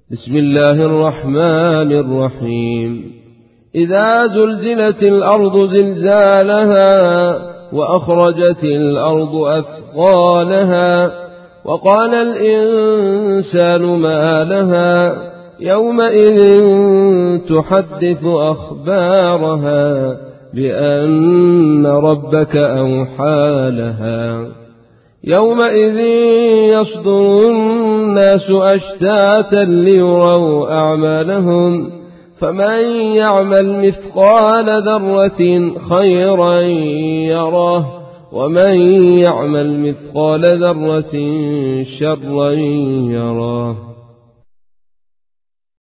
بسم الله الرحمن الرحيم. إذا زلزلت الأرض زلزالها وأخرجت الأرض أثقالها وقال الإنسان ما لها يومئذ تحدث أخبارها بأن ربك أوحى لها يومئذ يصدر الناس أشتاتا ليروا أعمالهم فمن يعمل مثقال ذرة خيرا يره ومن يعمل مثقال ذرة شرا يره.